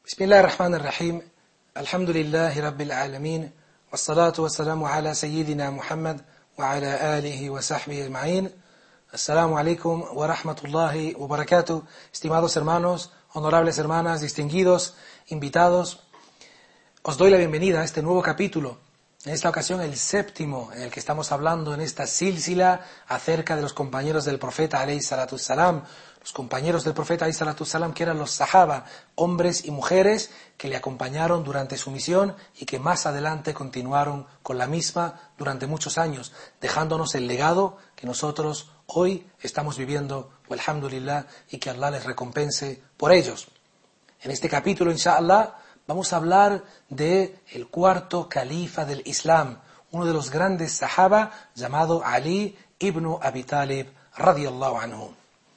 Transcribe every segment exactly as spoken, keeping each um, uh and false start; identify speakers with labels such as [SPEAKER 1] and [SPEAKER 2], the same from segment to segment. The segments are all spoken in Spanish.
[SPEAKER 1] بسم الله الرحمن الرحيم الحمد لله رب العالمين والصلاة والسلام على سيدنا محمد وعلى آله وصحبه أجمعين. Assalamu alaikum wa rahmatullahi wa barakatuh. Estimados hermanos, honorables hermanas, distinguidos invitados, os doy la bienvenida a este nuevo capítulo, en esta ocasión el séptimo, en el que estamos hablando en esta sílsila acerca de los compañeros del profeta alayhi salatu salam, los compañeros del profeta alayhi salatu salam que eran los sahaba, hombres y mujeres que le acompañaron durante su misión y que más adelante continuaron con la misma durante muchos años, dejándonos el legado que nosotros hoy estamos viviendo, walhamdulillah, y que Allah les recompense por ellos. En este capítulo, inshallah, vamos a hablar de el cuarto califa del Islam, uno de los grandes sahaba llamado Ali ibn Abi Talib radiyallahu anhu.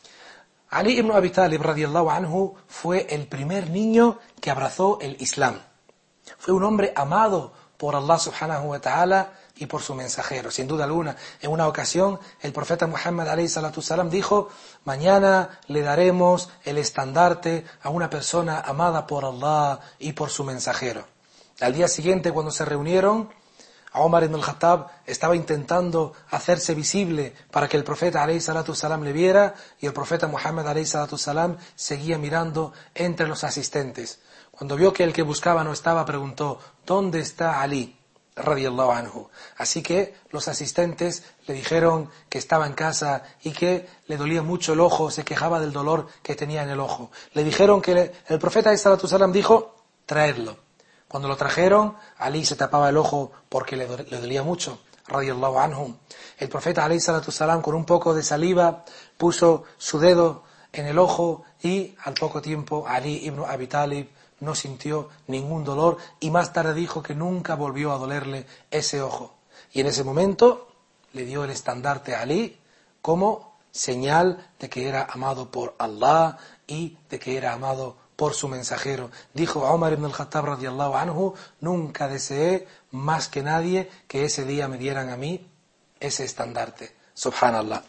[SPEAKER 1] Ali ibn Abi Talib radiyallahu anhu fue el primer niño que abrazó el Islam. Fue un hombre amado por Allah subhanahu wa ta'ala y por su mensajero. Sin duda alguna, en una ocasión el profeta Muhammad alayhi salatu salam dijo: mañana le daremos el estandarte a una persona amada por Allah y por su mensajero. Al día siguiente, cuando se reunieron, Omar ibn al-Khattab estaba intentando hacerse visible para que el profeta alayhi salatu salam le viera, y el profeta Muhammad alayhi salatu salam seguía mirando entre los asistentes. Cuando vio que el que buscaba no estaba, preguntó: ¿dónde está Ali radiyallahu anhu? Así que los asistentes le dijeron que estaba en casa y que le dolía mucho el ojo, se quejaba del dolor que tenía en el ojo. Le dijeron que le, el profeta alayhi salatu salam dijo: traedlo. Cuando lo trajeron, Ali se tapaba el ojo porque le, le dolía mucho, radiyallahu anhu. El profeta alayhi salatu salam, con un poco de saliva, puso su dedo en el ojo y al poco tiempo Ali ibn Abi Talib no sintió ningún dolor y más tarde dijo que nunca volvió a dolerle ese ojo. Y en ese momento le dio el estandarte a Ali como señal de que era amado por Allah y de que era amado por su mensajero. Dijo Omar ibn al-Khattab radiyallahu anhu: nunca deseé más que nadie que ese día me dieran a mí ese estandarte. Subhanallah.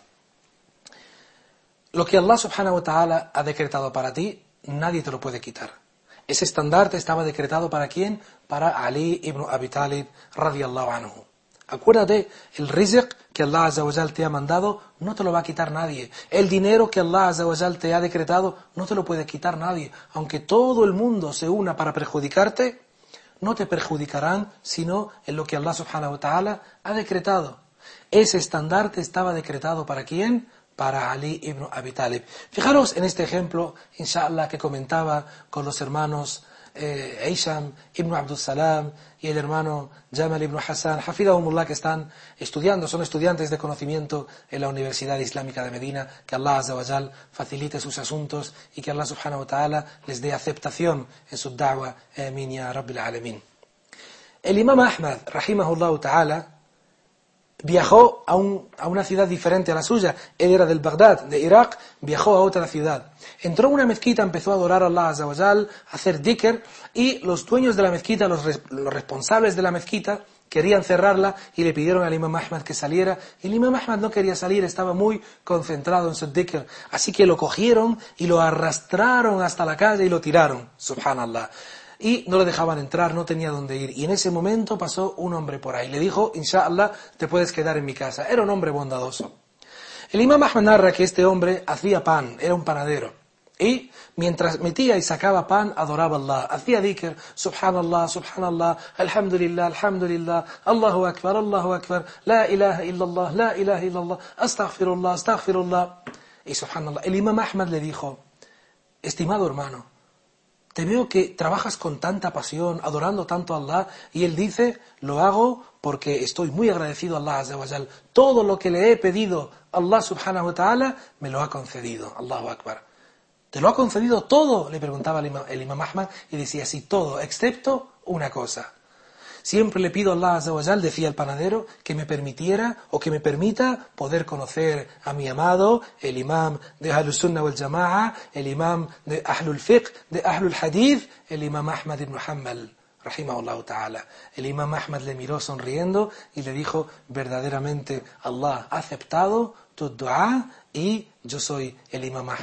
[SPEAKER 1] Lo que Allah subhanahu wa ta'ala ha decretado para ti, nadie te lo puede quitar. Ese estandarte estaba decretado ¿para quién? Para Ali ibn Abi Talib radiyallahu anhu. Acuérdate, el rizq que Allah azza wa jal te ha mandado no te lo va a quitar nadie. El dinero que Allah azza wa jal te ha decretado no te lo puede quitar nadie. Aunque todo el mundo se una para perjudicarte, no te perjudicarán sino en lo que Allah subhanahu wa ta'ala ha decretado. Ese estandarte estaba decretado ¿para quién? Para Ali ibn Abi Talib. Fijaros en este ejemplo, inshallah, que comentaba con los hermanos eh, Hisham ibn Abdul Salam y el hermano Jamal ibn Hassan, hafidahumullah, que están estudiando, son estudiantes de conocimiento en la Universidad Islámica de Medina. Que Allah azza wa jal facilite sus asuntos y que Allah subhanahu wa ta'ala les dé aceptación en su da'wa. Amin ya rabbil alamin. El imam Ahmad, rahimahullah ta'ala, viajó a, un, a una ciudad diferente a la suya. Él era del Bagdad, de Irak, viajó a otra ciudad. Entró en una mezquita, empezó a adorar a Allah azza wa jal, a hacer dhikr, y los dueños de la mezquita, los, res, los responsables de la mezquita, querían cerrarla y le pidieron al imam Ahmad que saliera. El imam Ahmad no quería salir, estaba muy concentrado en su dhikr. Así que lo cogieron y lo arrastraron hasta la calle y lo tiraron. Subhanallah. Y no le dejaban entrar, no tenía dónde ir. Y en ese momento pasó un hombre por ahí. Le dijo: inshallah, te puedes quedar en mi casa. Era un hombre bondadoso. El imam Ahmad narra que este hombre hacía pan, era un panadero. Y mientras metía y sacaba pan, adoraba a Allah. Hacía dhikr: subhanallah, subhanallah, alhamdulillah, alhamdulillah, Allahu akbar, Allahu akbar, la ilaha illallah, la ilaha illallah, astaghfirullah, astaghfirullah. Y subhanallah, el imam Ahmad le dijo: estimado hermano, te veo que trabajas con tanta pasión, adorando tanto a Allah, y él dice: lo hago porque estoy muy agradecido a Allah azza wa jal. Todo lo que le he pedido a Allah subhanahu wa ta'ala me lo ha concedido. Allahu akbar. ¿Te lo ha concedido todo?, le preguntaba el imam, el imam Ahmad, y decía: sí, todo, excepto una cosa. Siempre le pido a Allah azza wa jal, decía el panadero, que me permitiera o que me permita poder conocer a mi amado, el imam de Ahlul Sunnah wal Jama'a, el imam de Ahlul Fiqh, de Ahlul Hadith, el imam Ahmad ibn Hanbal, rahimahullah ta'ala. El imam Ahmad le miró sonriendo y le dijo: verdaderamente Allah ha aceptado tu dua y yo soy el imam Ahmad.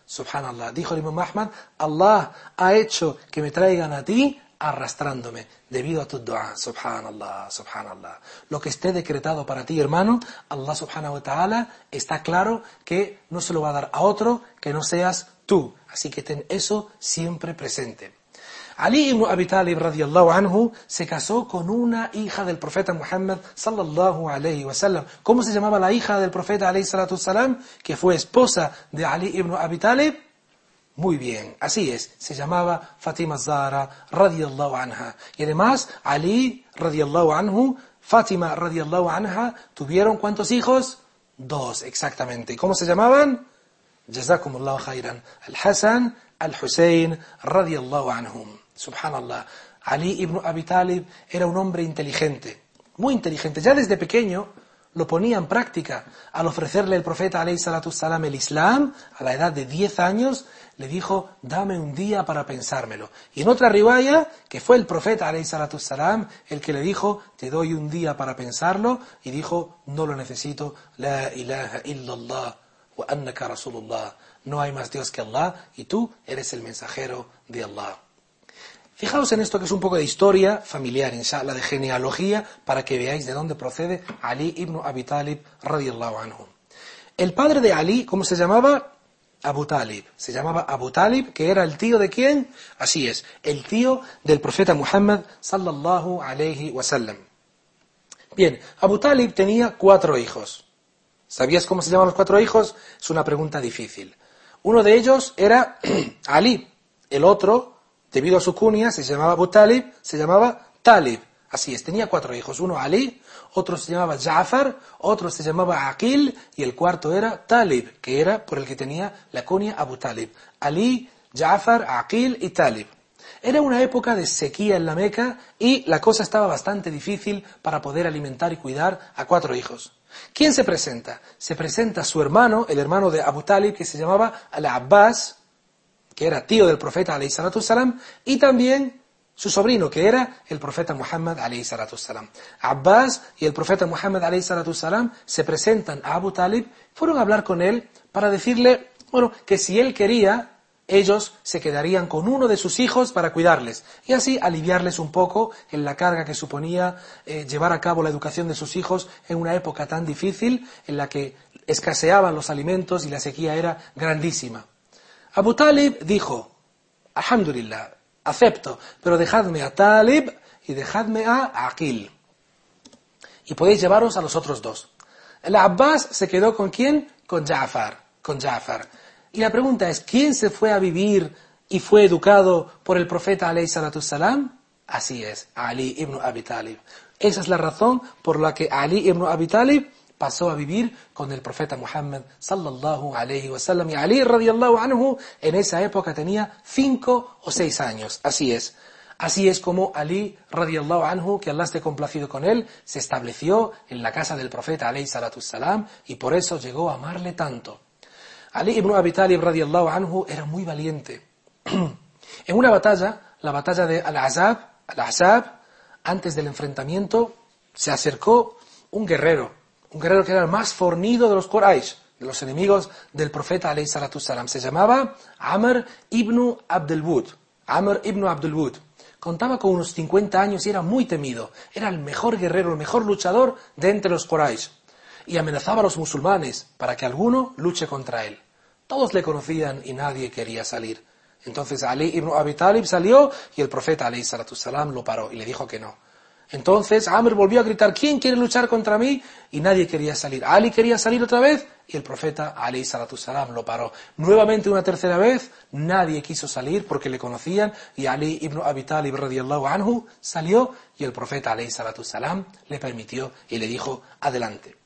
[SPEAKER 1] Subhanallah. Dijo el Imam Ahmad, Allah ha hecho que me traigan a ti arrastrándome debido a tu dua. Subhanallah, subhanallah. Lo que esté decretado para ti, hermano, Allah subhanahu wa ta'ala está claro que no se lo va a dar a otro que no seas tú. Así que ten eso siempre presente. Ali ibn Abi Talib radiyallahu anhu se casó con una hija del profeta Muhammad sallallahu alayhi wa sallam. ¿Cómo se llamaba la hija del profeta alayhi salatu salam? Que fue esposa de Ali ibn Abi Talib. Muy bien, así es, se llamaba Fatima Zahra radiyallahu anha. Y además, Ali radiyallahu anhu, Fatima radiyallahu anha, tuvieron ¿cuántos hijos? Dos, exactamente. ¿Y cómo se llamaban? Jazakumullahu khairan. Al-Hasan, Al-Husayn radiyallahu anhum. Subhanallah. Ali ibn Abi Talib era un hombre inteligente, muy inteligente. Ya desde pequeño lo ponía en práctica. Al ofrecerle el profeta alayhi salatu salam el Islam, a la edad de diez años, le dijo, dame un día para pensármelo. Y en otra riwaya, que fue el profeta alayhi salatu salam el que le dijo, te doy un día para pensarlo, y dijo, no lo necesito, la ilaha illallah wa annaka rasulullah. No hay más Dios que Allah, y tú eres el mensajero de Allah. Fijaos en esto que es un poco de historia familiar, inshallah, de genealogía, para que veáis de dónde procede Ali ibn Abi Talib radiyallahu anhu. El padre de Ali, ¿cómo se llamaba? Abu Talib. Se llamaba Abu Talib, que era el tío de ¿quién? Así es, el tío del profeta Muhammad sallallahu alayhi wa sallam. Bien, Abu Talib tenía cuatro hijos. ¿Sabías cómo se llaman los cuatro hijos? Es una pregunta difícil. Uno de ellos era Ali, el otro, debido a su cunia, se llamaba Abu Talib, se llamaba Talib. Así es, tenía cuatro hijos. Uno Ali, otro se llamaba Ja'far, otro se llamaba Aqil y el cuarto era Talib, que era por el que tenía la cunia Abu Talib. Ali, Ja'far, Aqil y Talib. Era una época de sequía en la Meca y la cosa estaba bastante difícil para poder alimentar y cuidar a cuatro hijos. ¿Quién se presenta? Se presenta su hermano, el hermano de Abu Talib, que se llamaba Al-Abbas, que era tío del profeta alayhi salatu salam, y también su sobrino, que era el profeta Muhammad alayhi salatu salam. Abbas y el profeta Muhammad alayhi salatu salam se presentan a Abu Talib, fueron a hablar con él para decirle, bueno, que si él quería, ellos se quedarían con uno de sus hijos para cuidarles, y así aliviarles un poco en la carga que suponía eh, llevar a cabo la educación de sus hijos en una época tan difícil, en la que escaseaban los alimentos y la sequía era grandísima. Abu Talib dijo, alhamdulillah, acepto, pero dejadme a Talib y dejadme a Aqil. Y podéis llevaros a los otros dos. El Abbas se quedó ¿con quién? Con Ja'far, con Ja'far. Y la pregunta es, ¿quién se fue a vivir y fue educado por el profeta alayhi salatu salam? Así es, Ali ibn Abi Talib. Esa es la razón por la que Ali ibn Abi Talib pasó a vivir con el profeta Muhammad sallallahu alayhi wa sallam. Y Ali radiyallahu anhu en esa época tenía cinco o seis años. Así es. Así es como Ali radiyallahu anhu, que Allah esté complacido con él, se estableció en la casa del profeta alayhi salatu salam y por eso llegó a amarle tanto. Ali ibn Abi Talib radiyallahu anhu era muy valiente. En una batalla, la batalla de Al-Ahzab, Al-Ahzab, antes del enfrentamiento, se acercó un guerrero, un guerrero que era el más fornido de los Quraysh, de los enemigos del profeta alayhi salatu salam. Se llamaba Amr ibn Abdul Wud. Amr ibn Abdul Wud. Contaba con unos cincuenta años y era muy temido. Era el mejor guerrero, el mejor luchador de entre los Quraysh. Y amenazaba a los musulmanes para que alguno luche contra él. Todos le conocían y nadie quería salir. Entonces Ali ibn Abi Talib salió y el profeta alayhi salatu salam lo paró y le dijo que no. Entonces Amr volvió a gritar, ¿quién quiere luchar contra mí? Y nadie quería salir. Ali quería salir otra vez y el profeta alayhi salatu salam lo paró. Nuevamente una tercera vez, nadie quiso salir porque le conocían y Ali ibn Abi Talib radiyallahu anhu salió y el profeta alayhi salatu salam le permitió y le dijo, adelante.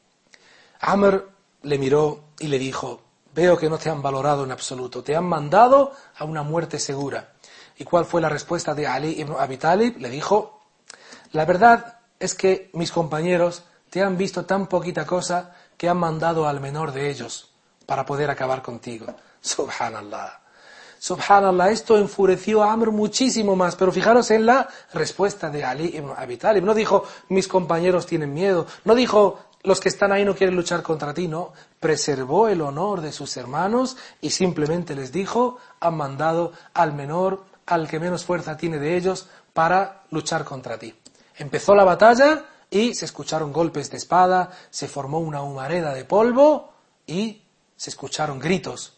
[SPEAKER 1] Amr le miró y le dijo, veo que no te han valorado en absoluto, te han mandado a una muerte segura. ¿Y cuál fue la respuesta de Ali ibn Abi Talib? Le dijo, la verdad es que mis compañeros te han visto tan poquita cosa que han mandado al menor de ellos para poder acabar contigo. Subhanallah. Subhanallah, esto enfureció a Amr muchísimo más, pero fijaros en la respuesta de Ali ibn Abi Talib. No dijo, mis compañeros tienen miedo, no dijo, los que están ahí no quieren luchar contra ti, no. Preservó el honor de sus hermanos y simplemente les dijo, han mandado al menor, al que menos fuerza tiene de ellos, para luchar contra ti. Empezó la batalla y se escucharon golpes de espada, se formó una humareda de polvo y se escucharon gritos.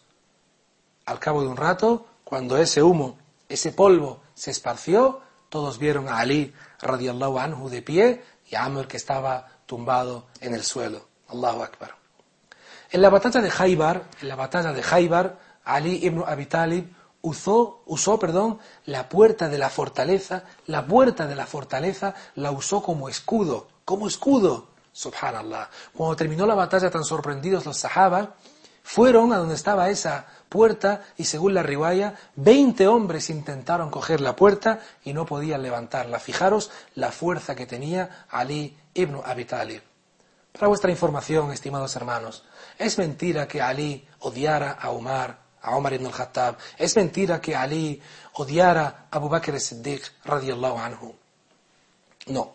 [SPEAKER 1] Al cabo de un rato, cuando ese humo, ese polvo se esparció, todos vieron a Ali radiyallahu anhu de pie y a Amr que estaba tumbado en el suelo. Allahu Akbar. En la batalla de Khaybar, en la batalla de Khaybar, Ali ibn Abi Talib usó, usó, perdón, la puerta de la fortaleza, la puerta de la fortaleza la usó como escudo, como escudo. Subhanallah. Cuando terminó la batalla, tan sorprendidos los sahaba, fueron a donde estaba esa puerta y según la riwaya, veinte hombres intentaron coger la puerta y no podían levantarla. Fijaros la fuerza que tenía Ali ibn Abi Talib. Para vuestra información, estimados hermanos, es mentira que Ali odiara a Umar, a Umar ibn al-Khattab. Es mentira que Ali odiara a Abu Bakr as-Siddiq radiyallahu anhu. No.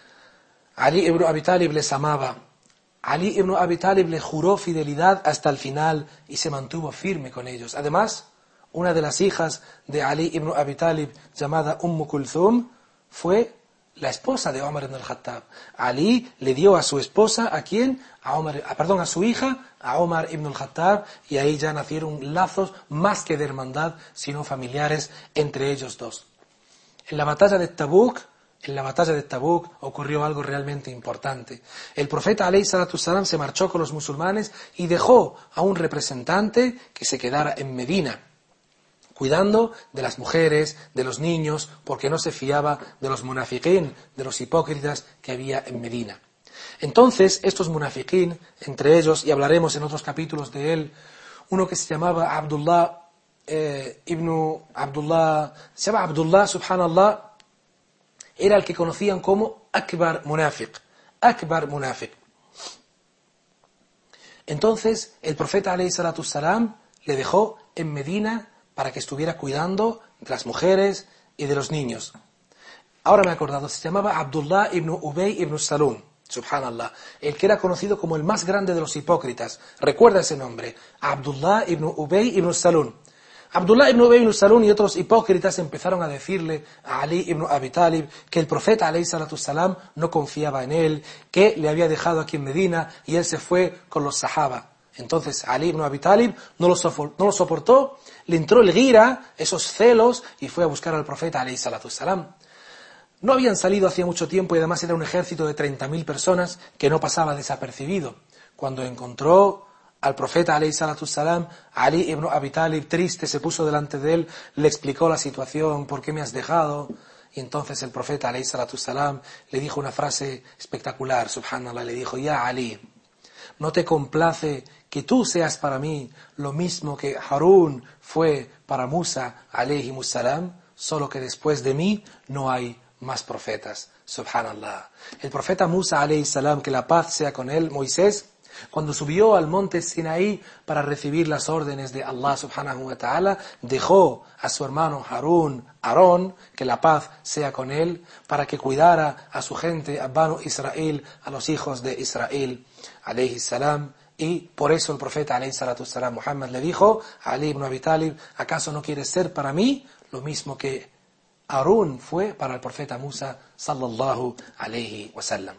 [SPEAKER 1] Ali ibn Abi Talib les amaba. Ali ibn Abi Talib le juró fidelidad hasta el final y se mantuvo firme con ellos. Además, una de las hijas de Ali ibn Abi Talib, llamada Umm Kulthum, fue la esposa de Umar ibn al-Khattab. Ali le dio a su esposa, ¿a quién? A Umar, a, perdón, a su hija, a Umar ibn al-Khattab, y ahí ya nacieron lazos más que de hermandad, sino familiares entre ellos dos. En la batalla de Tabuk, En la batalla de Tabuk ocurrió algo realmente importante. El profeta alayhi salatu salam se marchó con los musulmanes y dejó a un representante que se quedara en Medina, cuidando de las mujeres, de los niños, porque no se fiaba de los munafiqín, de los hipócritas que había en Medina. Entonces, estos munafiqín, entre ellos, y hablaremos en otros capítulos de él, uno que se llamaba Abdullah, eh, ibn Abdullah, se llama Abdullah, subhanallah, era el que conocían como Akbar Munafiq. Akbar Munafiq. Entonces, el profeta alayhi salatu salam le dejó en Medina para que estuviera cuidando de las mujeres y de los niños. Ahora me he acordado, se llamaba Abdullah ibn Ubay ibn Salul. Subhanallah. El que era conocido como el más grande de los hipócritas. Recuerda ese nombre. Abdullah ibn Ubay ibn Salul. Abdullah ibn Ubay ibn Salul y otros hipócritas empezaron a decirle a Ali ibn Abi Talib que el profeta alayhi salatu salam no confiaba en él, que le había dejado aquí en Medina y él se fue con los sahaba. Entonces Ali ibn Abi Talib no lo, soportó, no lo soportó, le entró el gira, esos celos, y fue a buscar al profeta alayhi salatu salam. No habían salido hacía mucho tiempo y además era un ejército de treinta mil personas que no pasaba desapercibido. Cuando encontró al profeta alayhi salatu salam, Ali ibn Abi Talib, triste, se puso delante de él, le explicó la situación, ¿por qué me has dejado? Y entonces el profeta alayhi salatu salam le dijo una frase espectacular, subhanallah, le dijo, ya Ali, ¿no te complace que tú seas para mí lo mismo que Harún fue para Musa alayhi salam? Solo que después de mí no hay más profetas, subhanallah. El profeta Musa alayhi salam, que la paz sea con él, Moisés, cuando subió al monte Sinaí para recibir las órdenes de Allah subhanahu wa ta'ala, dejó a su hermano Harún, Aarón, que la paz sea con él, para que cuidara a su gente, a Banu Israel, a los hijos de Israel, alayhi salam. Y por eso el profeta alayhi salatu salam, Muhammad, le dijo a Ali ibn Abi Talib, ¿acaso no quieres ser para mí lo mismo que Harún fue para el profeta Musa sallallahu alayhi wa sallam?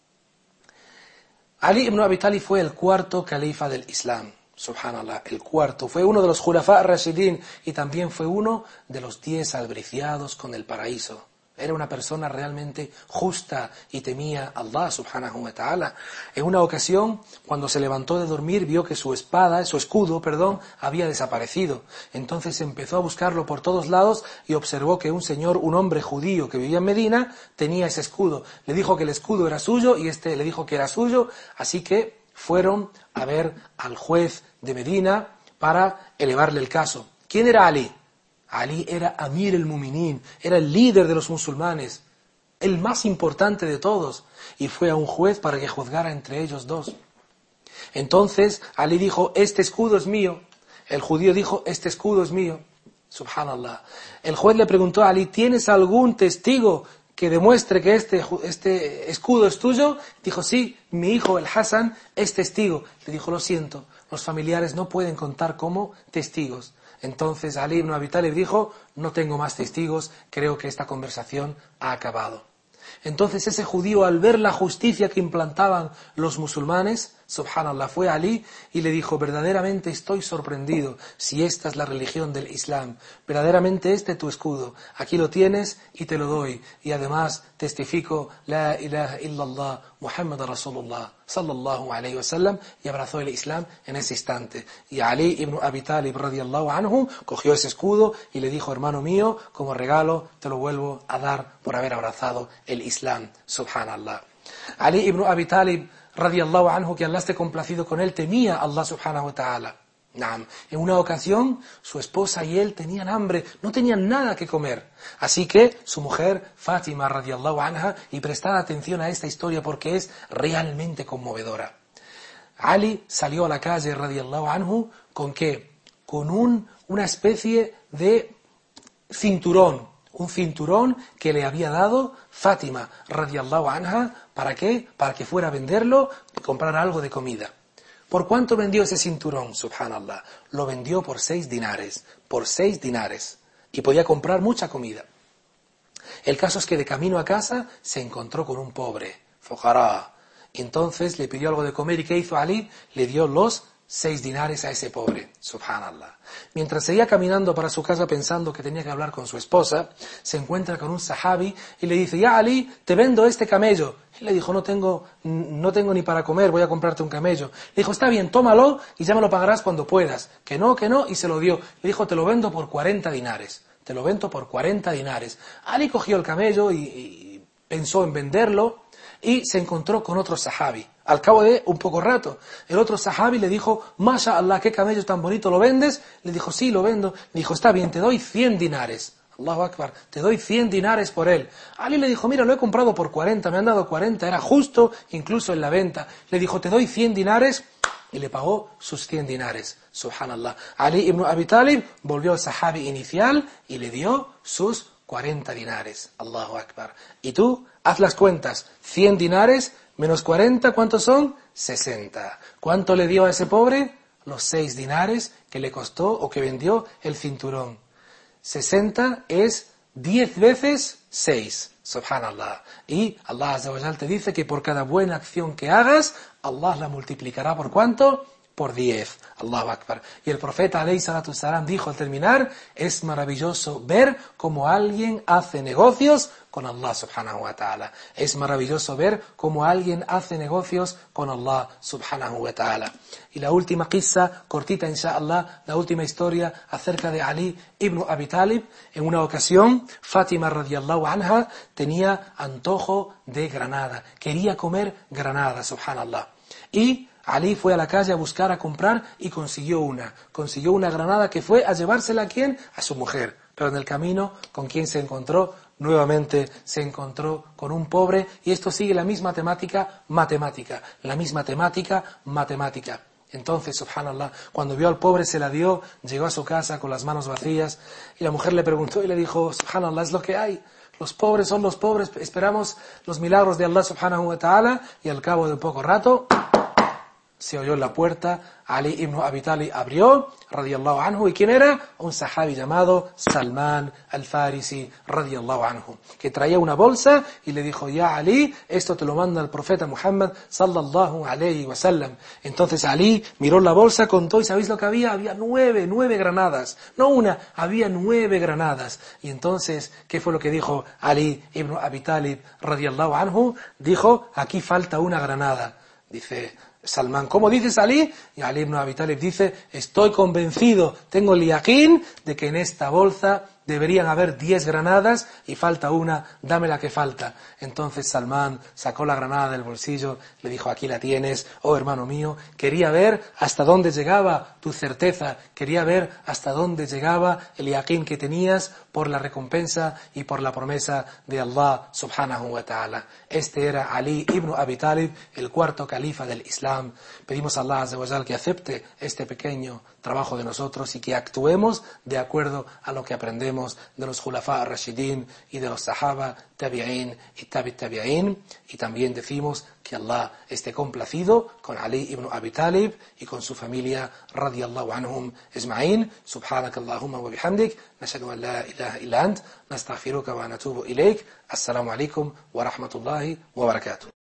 [SPEAKER 1] Ali ibn Abi Talib fue el cuarto califa del Islam, subhanallah, el cuarto. Fue uno de los Khulafa Rashidin y también fue uno de los diez albriciados con el paraíso. Era una persona realmente justa y temía a Allah subhanahu wa ta'ala. En una ocasión, cuando se levantó de dormir, vio que su espada, su escudo, perdón, había desaparecido. Entonces empezó a buscarlo por todos lados y observó que un señor, un hombre judío que vivía en Medina, tenía ese escudo. Le dijo que el escudo era suyo y este le dijo que era suyo, así que fueron a ver al juez de Medina para elevarle el caso. ¿Quién era Ali? Ali era Amir el-Muminin, era el líder de los musulmanes, el más importante de todos, y fue a un juez para que juzgara entre ellos dos. Entonces Ali dijo, este escudo es mío. El judío dijo, este escudo es mío. Subhanallah. El juez le preguntó a Ali, ¿tienes algún testigo que que demuestre que este, este escudo es tuyo? Dijo, sí, mi hijo el Hassan es testigo. Le dijo, lo siento, los familiares no pueden contar como testigos. Entonces Ali ibn Abi Talib dijo, no tengo más testigos, creo que esta conversación ha acabado. Entonces ese judío, al ver la justicia que implantaban los musulmanes, subhanallah, fue a Ali y le dijo, verdaderamente estoy sorprendido si esta es la religión del Islam, verdaderamente este es tu escudo, aquí lo tienes y te lo doy, y además testifico, la ilaha illallah, Muhammad Rasulullah, sallallahu alayhi wa sallam, y abrazó el Islam en ese instante. Y Ali ibn Abi Talib radiyallahu anhu cogió ese escudo y le dijo, hermano mío, como regalo te lo vuelvo a dar por haber abrazado el Islam, subhanallah. Ali ibn Abi Talib radiyallahu anhu, que Allah esté complacido con él, temía a Allah subhanahu wa ta'ala. En una ocasión, su esposa y él tenían hambre, no tenían nada que comer. Así que su mujer, Fátima radiyallahu anha, y prestad atención a esta historia porque es realmente conmovedora. Ali salió a la calle radiyallahu anhu, ¿con qué? Con un, una especie de cinturón, un cinturón que le había dado Fátima radiyallahu anha, ¿para qué? Para que fuera a venderlo y comprar algo de comida. ¿Por cuánto vendió ese cinturón? Subhanallah. Lo vendió por seis dinares. Por seis dinares. Y podía comprar mucha comida. El caso es que de camino a casa se encontró con un pobre. Fuqara. Y entonces le pidió algo de comer. ¿Y qué hizo Ali? Le dio los seis dinares a ese pobre. Subhanallah. Mientras seguía caminando para su casa pensando que tenía que hablar con su esposa, se encuentra con un sahabi y le dice, ya Ali, te vendo este camello. Y le dijo, no tengo, no tengo ni para comer, voy a comprarte un camello. Le dijo, está bien, tómalo y ya me lo pagarás cuando puedas. Que no, que no, y se lo dio. Le dijo, te lo vendo por cuarenta dinares. Te lo vendo por cuarenta dinares. Ali cogió el camello y, y pensó en venderlo y se encontró con otro sahabi. Al cabo de un poco rato, el otro sahabi le dijo, Masha Allah, qué camello tan bonito, ¿lo vendes? Le dijo, sí, lo vendo. Le dijo, está bien, te doy cien dinares. Allahu Akbar, te doy cien dinares por él. Ali le dijo, mira, lo he comprado por cuarenta, me han dado cuarenta, era justo incluso en la venta. Le dijo, te doy cien dinares y le pagó sus cien dinares. Subhanallah. Ali ibn Abi Talib volvió al sahabi inicial y le dio sus cuarenta dinares. Allahu Akbar. Y tú, haz las cuentas, cien dinares menos cuarenta, ¿cuántos son? sesenta. ¿Cuánto le dio a ese pobre? Los seis dinares que le costó o que vendió el cinturón. sesenta es diez veces seis. Subhanallah. Y Allah Azza wa Jal te dice que por cada buena acción que hagas, Allah la multiplicará ¿por cuánto? Por diez. Allahu Akbar. Y el profeta alayhi salatu salam dijo al terminar, es maravilloso ver cómo alguien hace negocios con Allah subhanahu wa ta'ala. Es maravilloso ver cómo alguien hace negocios con Allah subhanahu wa ta'ala. Y la última qissa, cortita inshallah, la última historia acerca de Ali ibn Abi Talib. En una ocasión, Fátima radiyallahu anha tenía antojo de granada. Quería comer granada, subhanallah. Y Ali fue a la calle a buscar, a comprar y consiguió una. Consiguió una granada que fue a llevársela a quién? A su mujer. Pero en el camino, ¿con quién se encontró? Nuevamente se encontró con un pobre y esto sigue la misma temática matemática. La misma temática matemática. Entonces, subhanallah, cuando vio al pobre se la dio, llegó a su casa con las manos vacías y la mujer le preguntó y le dijo, subhanallah, es lo que hay. Los pobres son los pobres, esperamos los milagros de Allah subhanahu wa ta'ala y al cabo de un poco rato se oyó en la puerta, Ali ibn Abi Talib abrió, radiyallahu anhu, ¿y quién era? Un sahabi llamado Salman al-Farisi, radiyallahu anhu, que traía una bolsa y le dijo, ya Ali, esto te lo manda el profeta Muhammad, sallallahu alayhi wa sallam. Entonces Ali miró la bolsa, contó, y ¿sabéis lo que había? Había nueve, nueve granadas, no una, había nueve granadas. Y entonces, ¿qué fue lo que dijo Ali ibn Abi Talib, radiyallahu anhu? Dijo, aquí falta una granada. Dice Salman, ¿cómo dices Ali? Y Ali ibn Abi Talib dice, estoy convencido, tengo el yaqín de que en esta bolsa deberían haber diez granadas y falta una, dame la que falta. Entonces Salman sacó la granada del bolsillo, le dijo, aquí la tienes, oh hermano mío, quería ver hasta dónde llegaba tu certeza, quería ver hasta dónde llegaba el yaqín que tenías por la recompensa y por la promesa de Allah subhanahu wa ta'ala. Este era Ali ibn Abi Talib, el cuarto califa del Islam. Pedimos a Allah azza wa jal que acepte este pequeño trabajo de nosotros y que actuemos de acuerdo a lo que aprendemos aprendemos de los Khulafa ar-Rashidin y de los Sahaba, Tabi'in y Tabi'it Tabi'in. Y también decimos que Allah esté complacido con Ali ibn Abi Talib y con su familia radiyallahu anhum ajma'in. Subhanak Allahumma wa bihamdik, nashhadu an la ilaha illa ant, nastaghfiruka wa natubu ilayk. Assalamu alaikum wa rahmatullahi wa barakatuh.